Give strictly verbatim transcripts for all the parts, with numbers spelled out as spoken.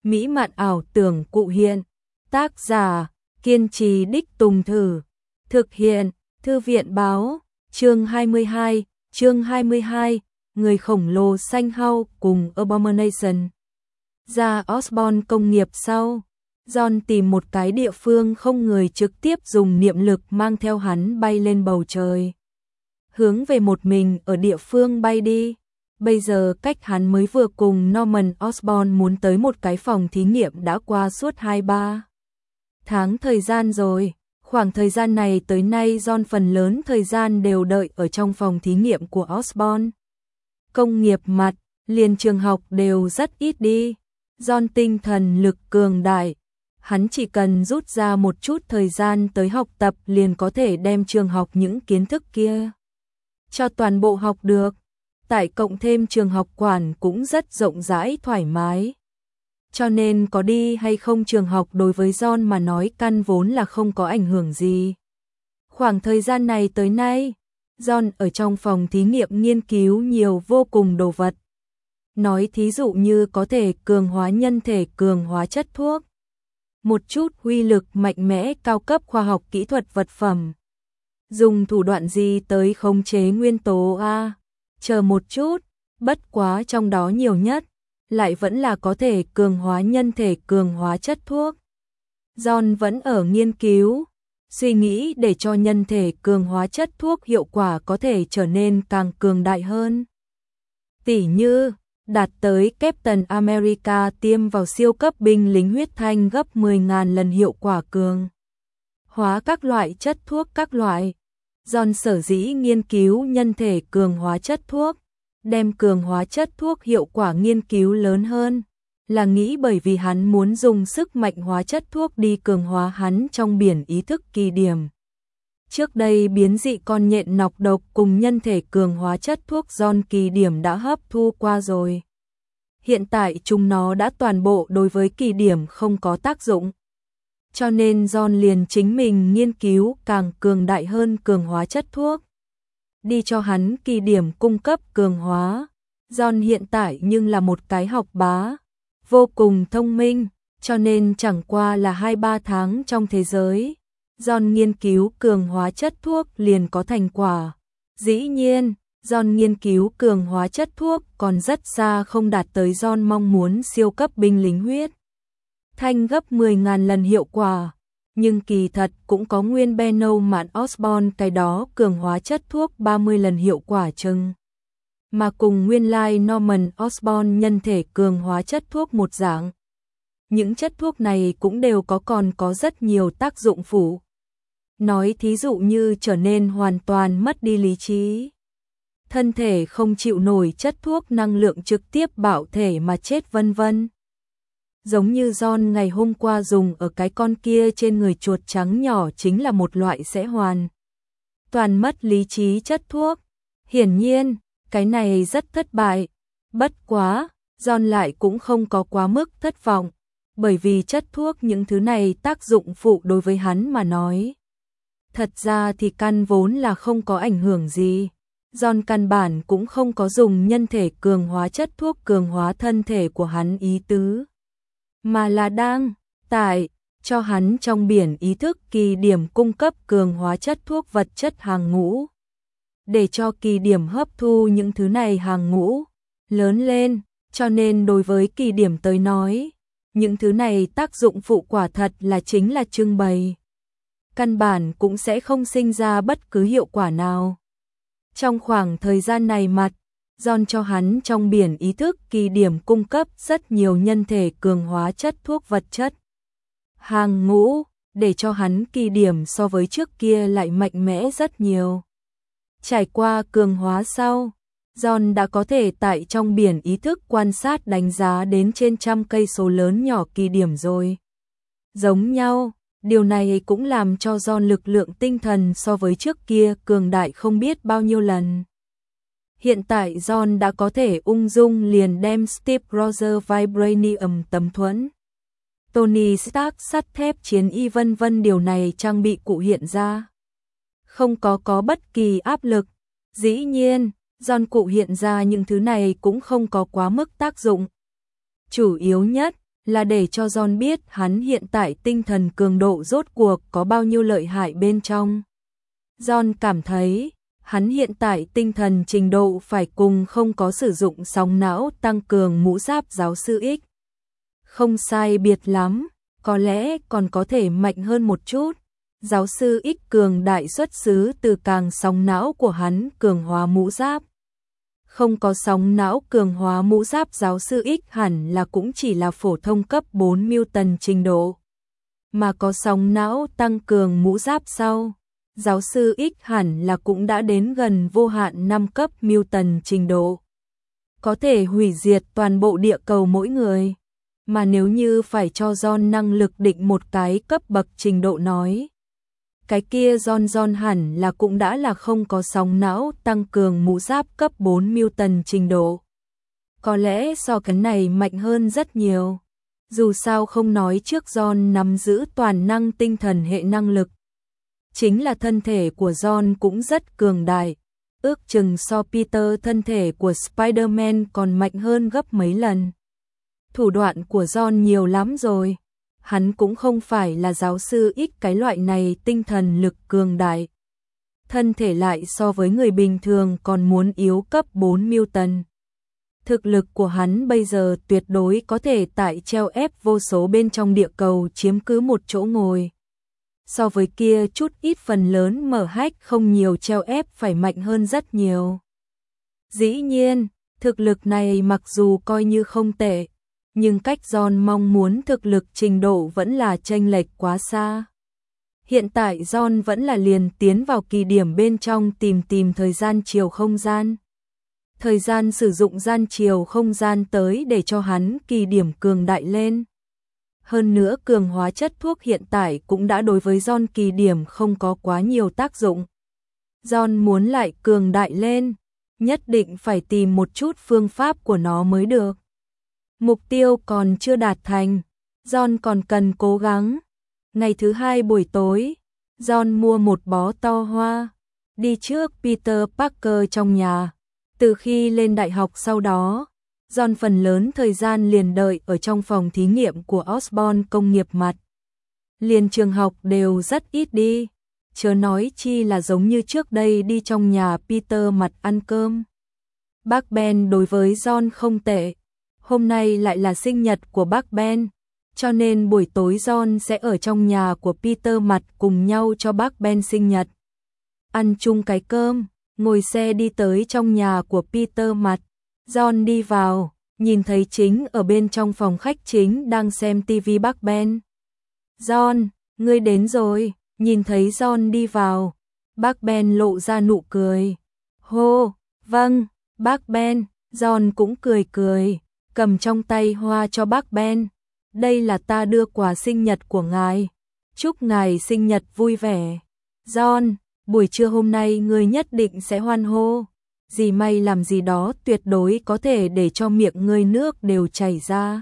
mỹ mạn ảo tưởng cụ hiện. Tác giả, kiên trì đích tùng thử. Thực hiện, Thư viện báo, chương hai mươi hai, chương hai mươi hai, người khổng lồ xanh hau cùng Abomination. Ra Osborn công nghiệp sau, John tìm một cái địa phương không người trực tiếp dùng niệm lực mang theo hắn bay lên bầu trời. Hướng về một mình ở địa phương bay đi. Bây giờ cách hắn mới vừa cùng Norman Osborn muốn tới một cái phòng thí nghiệm đã qua suốt hai ba tháng thời gian rồi. Khoảng thời gian này tới nay John phần lớn thời gian đều đợi ở trong phòng thí nghiệm của Osborn. Công nghiệp mặt, liền trường học đều rất ít đi. John tinh thần lực cường đại. Hắn chỉ cần rút ra một chút thời gian tới học tập liền có thể đem trường học những kiến thức kia cho toàn bộ học được. Tại cộng thêm trường học quản cũng rất rộng rãi thoải mái. Cho nên có đi hay không trường học đối với John mà nói căn vốn là không có ảnh hưởng gì. Khoảng thời gian này tới nay, John ở trong phòng thí nghiệm nghiên cứu nhiều vô cùng đồ vật. Nói thí dụ như có thể cường hóa nhân thể, cường hóa chất thuốc. Một chút uy lực mạnh mẽ cao cấp khoa học kỹ thuật vật phẩm. Dùng thủ đoạn gì tới khống chế nguyên tố A, chờ một chút, bất quá trong đó nhiều nhất, lại vẫn là có thể cường hóa nhân thể, cường hóa chất thuốc. John vẫn ở nghiên cứu, suy nghĩ để cho nhân thể cường hóa chất thuốc hiệu quả có thể trở nên càng cường đại hơn. Tỉ như, đạt tới Captain America tiêm vào siêu cấp binh lính huyết thanh gấp mười nghìn lần hiệu quả cường hóa các loại chất thuốc các loại. John sở dĩ nghiên cứu nhân thể cường hóa chất thuốc, đem cường hóa chất thuốc hiệu quả nghiên cứu lớn hơn, là nghĩ bởi vì hắn muốn dùng sức mạnh hóa chất thuốc đi cường hóa hắn trong biển ý thức kỳ điểm. Trước đây biến dị con nhện nọc độc cùng nhân thể cường hóa chất thuốc John kỳ điểm đã hấp thu qua rồi. Hiện tại chúng nó đã toàn bộ đối với kỳ điểm không có tác dụng. Cho nên John liền chính mình nghiên cứu càng cường đại hơn cường hóa chất thuốc. Đi cho hắn kỳ điểm cung cấp cường hóa. John hiện tại nhưng là một cái học bá, vô cùng thông minh, cho nên chẳng qua là hai ba tháng trong thế giới. John nghiên cứu cường hóa chất thuốc liền có thành quả. Dĩ nhiên, John nghiên cứu cường hóa chất thuốc còn rất xa không đạt tới John mong muốn siêu cấp binh lính huyết thanh gấp mười nghìn lần hiệu quả. Nhưng kỳ thật cũng có nguyên Benno Mạn Osborn cái đó cường hóa chất thuốc ba mươi lần hiệu quả chừng. Mà cùng nguyên lai Norman Osborn nhân thể cường hóa chất thuốc một dạng. Những chất thuốc này cũng đều có còn có rất nhiều tác dụng phụ. Nói thí dụ như trở nên hoàn toàn mất đi lý trí. Thân thể không chịu nổi chất thuốc năng lượng trực tiếp bạo thể mà chết vân vân. Giống như John ngày hôm qua dùng ở cái con kia trên người chuột trắng nhỏ chính là một loại sẽ hoàn toàn mất lý trí chất thuốc. Hiển nhiên, cái này rất thất bại. Bất quá, John lại cũng không có quá mức thất vọng, bởi vì chất thuốc những thứ này tác dụng phụ đối với hắn mà nói. Thật ra thì căn vốn là không có ảnh hưởng gì. John căn bản cũng không có dùng nhân thể cường hóa chất thuốc cường hóa thân thể của hắn ý tứ, mà là đang tại cho hắn trong biển ý thức kỳ điểm cung cấp cường hóa chất thuốc vật chất hàng ngũ. Để cho kỳ điểm hấp thu những thứ này hàng ngũ, lớn lên, cho nên đối với kỳ điểm tới nói, những thứ này tác dụng phụ quả thật là chính là trưng bày. Căn bản cũng sẽ không sinh ra bất cứ hiệu quả nào. Trong khoảng thời gian này mặt, John cho hắn trong biển ý thức kỳ điểm cung cấp rất nhiều nhân thể cường hóa chất thuốc vật chất hàng ngũ, để cho hắn kỳ điểm so với trước kia lại mạnh mẽ rất nhiều. Trải qua cường hóa sau, John đã có thể tại trong biển ý thức quan sát đánh giá đến trên trăm cây số lớn nhỏ kỳ điểm rồi. Giống nhau, điều này cũng làm cho John lực lượng tinh thần so với trước kia cường đại không biết bao nhiêu lần. Hiện tại John đã có thể ung dung liền đem Steve Rogers Vibranium tấm thuẫn, Tony Stark sắt thép chiến y vân vân điều này trang bị cụ hiện ra. Không có có bất kỳ áp lực. Dĩ nhiên, John cụ hiện ra những thứ này cũng không có quá mức tác dụng. Chủ yếu nhất là để cho John biết hắn hiện tại tinh thần cường độ rốt cuộc có bao nhiêu lợi hại bên trong. John cảm thấy, hắn hiện tại tinh thần trình độ phải cùng không có sử dụng sóng não tăng cường mũ giáp giáo sư X. Không sai biệt lắm, có lẽ còn có thể mạnh hơn một chút. Giáo sư X cường đại xuất xứ từ càng sóng não của hắn cường hóa mũ giáp. Không có sóng não cường hóa mũ giáp giáo sư X hẳn là cũng chỉ là phổ thông cấp bốn Newton trình độ. Mà có sóng não tăng cường mũ giáp sau, giáo sư X hẳn là cũng đã đến gần vô hạn năm cấp Newton trình độ. Có thể hủy diệt toàn bộ địa cầu mỗi người. Mà nếu như phải cho John năng lực định một cái cấp bậc trình độ nói, cái kia John John hẳn là cũng đã là không có sóng não tăng cường mũ giáp cấp bốn Newton trình độ. Có lẽ so cái này mạnh hơn rất nhiều. Dù sao không nói trước John nắm giữ toàn năng tinh thần hệ năng lực. Chính là thân thể của John cũng rất cường đại. Ước chừng so Peter thân thể của Spider-Man còn mạnh hơn gấp mấy lần. Thủ đoạn của John nhiều lắm rồi. Hắn cũng không phải là giáo sư X cái loại này tinh thần lực cường đại. Thân thể lại so với người bình thường còn muốn yếu cấp bốn Newton. Thực lực của hắn bây giờ tuyệt đối có thể tại treo ép vô số bên trong địa cầu chiếm cứ một chỗ ngồi. So với kia chút ít phần lớn mở hách không nhiều treo ép phải mạnh hơn rất nhiều. Dĩ nhiên, thực lực này mặc dù coi như không tệ, nhưng cách John mong muốn thực lực trình độ vẫn là chênh lệch quá xa. Hiện tại John vẫn là liền tiến vào kỳ điểm bên trong tìm tìm thời gian chiều không gian. Thời gian sử dụng gian chiều không gian tới để cho hắn kỳ điểm cường đại lên. Hơn nữa cường hóa chất thuốc hiện tại cũng đã đối với John kỳ điểm không có quá nhiều tác dụng. John muốn lại cường đại lên, nhất định phải tìm một chút phương pháp của nó mới được. Mục tiêu còn chưa đạt thành, John còn cần cố gắng. Ngày thứ hai buổi tối, John mua một bó to hoa, đi trước Peter Parker trong nhà. Từ khi lên đại học sau đó, John phần lớn thời gian liền đợi ở trong phòng thí nghiệm của Osborn công nghiệp mặt. Liền trường học đều rất ít đi, chớ nói chi là giống như trước đây đi trong nhà Peter mặt ăn cơm. Bác Ben đối với John không tệ. Hôm nay lại là sinh nhật của bác Ben, cho nên buổi tối John sẽ ở trong nhà của Peter mặt cùng nhau cho bác Ben sinh nhật. Ăn chung cái cơm, ngồi xe đi tới trong nhà của Peter mặt. John đi vào, nhìn thấy chính ở bên trong phòng khách chính đang xem tivi bác Ben. John, ngươi đến rồi, nhìn thấy John đi vào. Bác Ben lộ ra nụ cười. Hô, vâng, bác Ben, John cũng cười cười. Cầm trong tay hoa cho bác Ben. Đây là ta đưa quà sinh nhật của ngài. Chúc ngài sinh nhật vui vẻ. John, buổi trưa hôm nay ngươi nhất định sẽ hoan hô. Gì may làm gì đó tuyệt đối có thể để cho miệng ngươi nước đều chảy ra.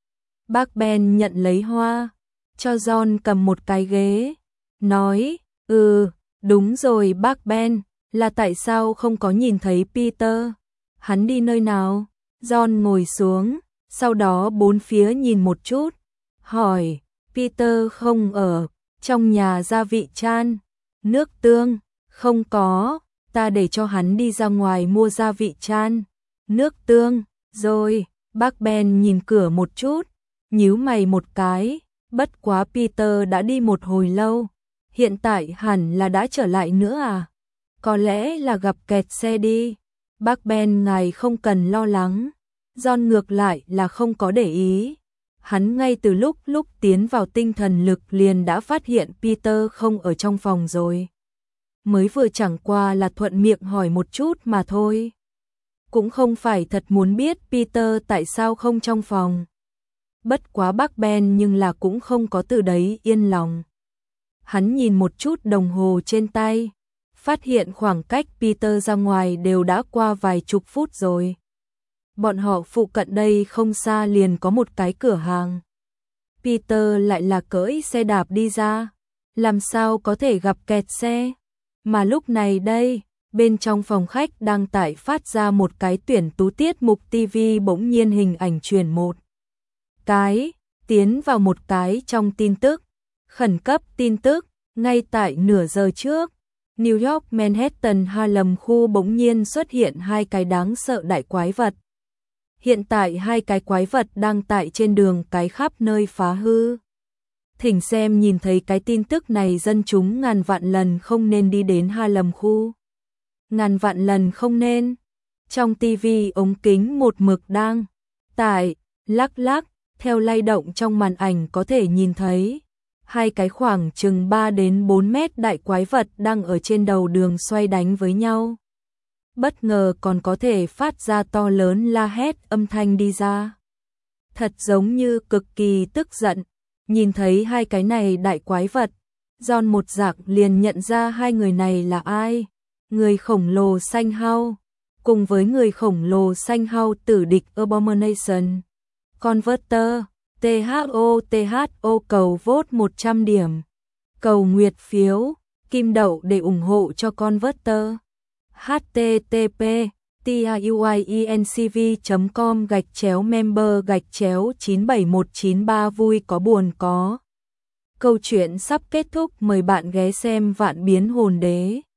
Bác Ben nhận lấy hoa, cho John cầm một cái ghế. Nói, ừ, đúng rồi bác Ben, là tại sao không có nhìn thấy Peter? Hắn đi nơi nào? John ngồi xuống, sau đó bốn phía nhìn một chút, hỏi, Peter không ở, trong nhà gia vị chan, nước tương, không có, ta để cho hắn đi ra ngoài mua gia vị chan, nước tương, rồi, bác Ben nhìn cửa một chút, nhíu mày một cái, bất quá Peter đã đi một hồi lâu, hiện tại hẳn là đã trở lại nữa à, có lẽ là gặp kẹt xe đi. Bác Ben ngài không cần lo lắng. John ngược lại là không có để ý. Hắn ngay từ lúc lúc tiến vào tinh thần lực liền đã phát hiện Peter không ở trong phòng rồi. Mới vừa chẳng qua là thuận miệng hỏi một chút mà thôi. Cũng không phải thật muốn biết Peter tại sao không trong phòng. Bất quá bác Ben nhưng là cũng không có từ đấy yên lòng. Hắn nhìn một chút đồng hồ trên tay. Phát hiện khoảng cách Peter ra ngoài đều đã qua vài chục phút rồi. Bọn họ phụ cận đây không xa liền có một cái cửa hàng. Peter lại là cưỡi xe đạp đi ra. Làm sao có thể gặp kẹt xe? Mà lúc này đây, bên trong phòng khách đang tải phát ra một cái tuyển tú tiết mục ti vi bỗng nhiên hình ảnh truyền một. Cái, tiến vào một cái trong tin tức. Khẩn cấp tin tức, ngay tại nửa giờ trước, New York, Manhattan, Harlem khu bỗng nhiên xuất hiện hai cái đáng sợ đại quái vật. Hiện tại hai cái quái vật đang tại trên đường cái khắp nơi phá hư. Thỉnh xem nhìn thấy cái tin tức này dân chúng ngàn vạn lần không nên đi đến Harlem khu. Ngàn vạn lần không nên. Trong tivi ống kính một mực đang tải, lắc lắc, theo lay động trong màn ảnh có thể nhìn thấy hai cái khoảng chừng ba đến bốn mét đại quái vật đang ở trên đầu đường xoay đánh với nhau. Bất ngờ còn có thể phát ra to lớn la hét âm thanh đi ra. Thật giống như cực kỳ tức giận. Nhìn thấy hai cái này đại quái vật, John một giặc liền nhận ra hai người này là ai. Người khổng lồ xanh hao, cùng với người khổng lồ xanh hao tử địch Abomination. Converter, tê hát o tê hát o cầu vote một trăm điểm. Cầu nguyệt phiếu, kim đậu để ủng hộ cho Converter. http tiuiencv chấm com gạch chéo member gạch chéo chín bảy một chín ba vui có buồn có. Câu chuyện sắp kết thúc, mời bạn ghé xem Vạn Biến Hồn Đế.